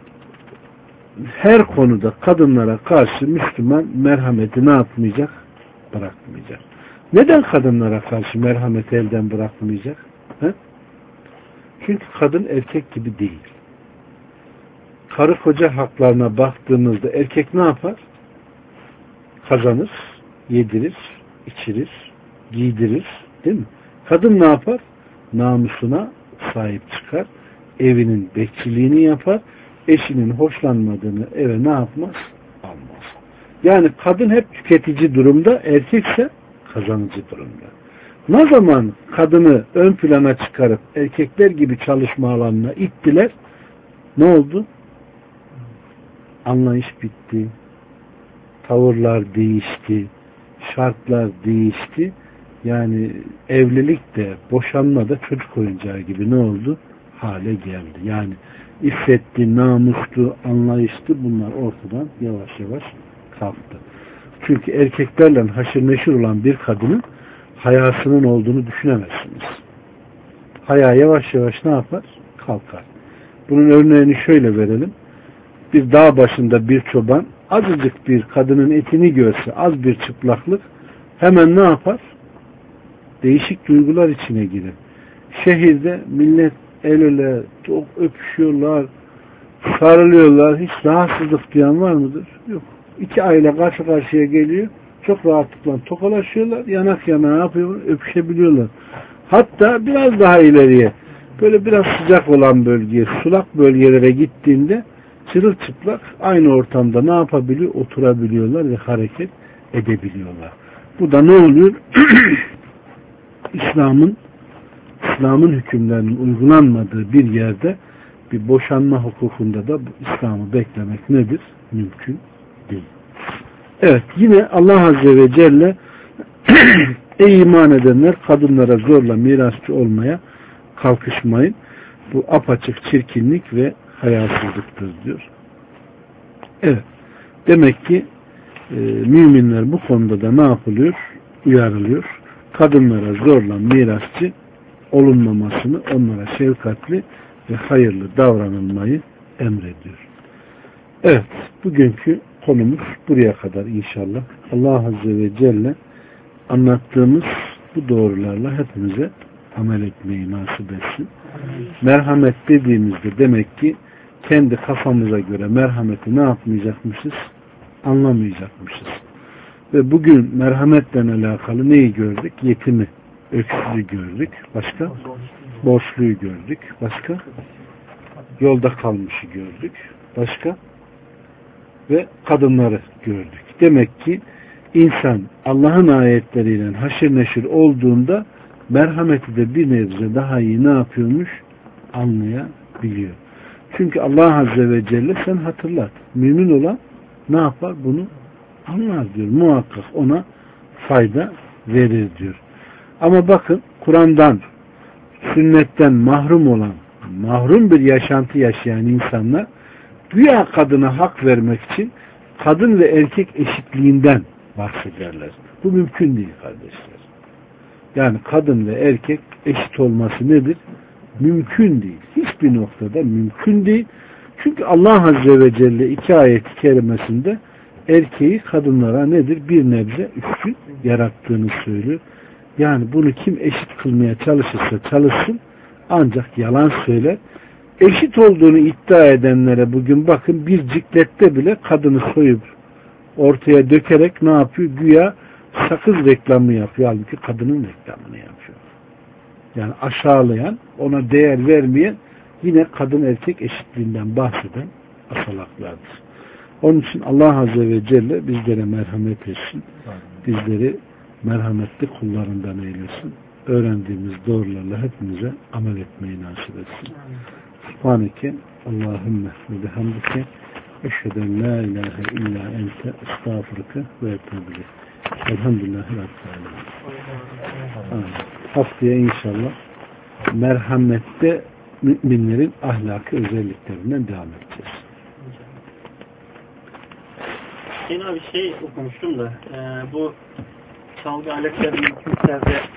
Her konuda kadınlara karşı Müslüman merhameti ne yapmayacak? Bırakmayacak. Neden kadınlara karşı merhameti elden bırakmayacak? He? Çünkü kadın erkek gibi değil. Karı koca haklarına baktığımızda erkek ne yapar? Kazanır, yedirir, içirir, giydirir, değil mi? Kadın ne yapar? Namusuna sahip çıkar, evinin bekçiliğini yapar, eşinin hoşlanmadığını eve ne yapmaz? Almaz. Yani kadın hep tüketici durumda, erkekse kazanıcı durumda. Ne zaman kadını ön plana çıkarıp erkekler gibi çalışma alanına ittiler, ne oldu? Anlayış bitti, tavırlar değişti, şartlar değişti. Yani evlilik de boşanma da çocuk oyuncağı gibi ne oldu? Hale geldi. Yani iffetli, namuslu, anlayışlı bunlar ortadan yavaş yavaş kalktı. Çünkü erkeklerle haşır neşir olan bir kadının hayasının olduğunu düşünemezsiniz. Haya yavaş yavaş ne yapar? Kalkar. Bunun örneğini şöyle verelim. Bir dağ başında bir çoban azıcık bir kadının etini görse, az bir çıplaklık hemen ne yapar? Değişik duygular içine girer. Şehirde millet el ele çok öpüşüyorlar, sarılıyorlar. Hiç rahatsızlık duyan var mıdır? Yok. İki aile karşı karşıya geliyor. Çok rahatlıkla tokalaşıyorlar. Yanak yana yapıyorlar, öpüşebiliyorlar. Hatta biraz daha ileriye böyle biraz sıcak olan bölgeye, sulak bölgelere gittiğinde çırılçıplak aynı ortamda ne yapabiliyor? Oturabiliyorlar ve hareket edebiliyorlar. Bu da ne oluyor? İslam'ın İslam'ın hükümlerinin uygulanmadığı bir yerde bir boşanma hukukunda da bu İslam'ı beklemek nedir? Mümkün değil. Evet, yine Allah Azze ve Celle ey iman edenler kadınlara zorla mirasçı olmaya kalkışmayın. Bu apaçık çirkinlik ve hayasızlıktır diyor. Evet. Demek ki e, müminler bu konuda da ne yapılıyor? Uyarılıyor. Kadınlara zorla mirasçı olunmamasını, onlara şefkatli ve hayırlı davranılmayı emrediyor. Evet, bugünkü konumuz buraya kadar inşallah. Allah Azze ve Celle anlattığımız bu doğrularla hepimize amel etmeyi nasip etsin. Merhamet dediğimizde demek ki kendi kafamıza göre merhameti ne yapmayacakmışız? Anlamayacakmışız. Ve bugün merhametle alakalı neyi gördük? Yetimi, öksüzü gördük. Başka? Borçluyu gördük. Başka? Yolda kalmışı gördük. Başka? Ve kadınları gördük. Demek ki insan Allah'ın ayetleriyle haşır neşir olduğunda merhameti de bir nebze daha iyi ne yapıyormuş? Anlayabiliyor. Çünkü Allah Azze ve Celle sen hatırlat. Mümin olan ne yapar? Bunu Anlar diyor. Muhakkak ona fayda verir diyor. Ama bakın Kur'an'dan, sünnetten mahrum olan, mahrum bir yaşantı yaşayan insanlar güya kadına hak vermek için kadın ve erkek eşitliğinden bahsederler. Bu mümkün değil kardeşler. Yani kadın ve erkek eşit olması nedir? Mümkün değil. Hiçbir noktada mümkün değil. Çünkü Allah Azze ve Celle iki ayet-i kerimesinde erkeği kadınlara nedir? Bir nebze üstün yarattığını söylüyor. Yani bunu kim eşit kılmaya çalışırsa çalışsın ancak yalan söyler. Eşit olduğunu iddia edenlere bugün bakın bir ciklette bile kadını soyup ortaya dökerek ne yapıyor? Güya sakız reklamı yapıyor. Halbuki kadının reklamını yapıyor. Yani aşağılayan, ona değer vermeyen yine kadın erkek eşitliğinden bahseden asalaklardır. Onun için Allah Azze ve Celle bizlere merhamet etsin. Bizleri merhametli kullarından eylesin. Öğrendiğimiz doğrularla hepimize amel etmeyi nasip etsin. Subhaneke Allahümme ve bihamdike eşheden la ilahe illa ente estağfurke ve etubile. Elhamdülillahi Rabbil alemin. Haftaya inşallah merhamette müminlerin ahlaki özelliklerinden devam edeceğiz. Yine bir şey okumuştum da e, bu çalgı aletlerinin Türklerde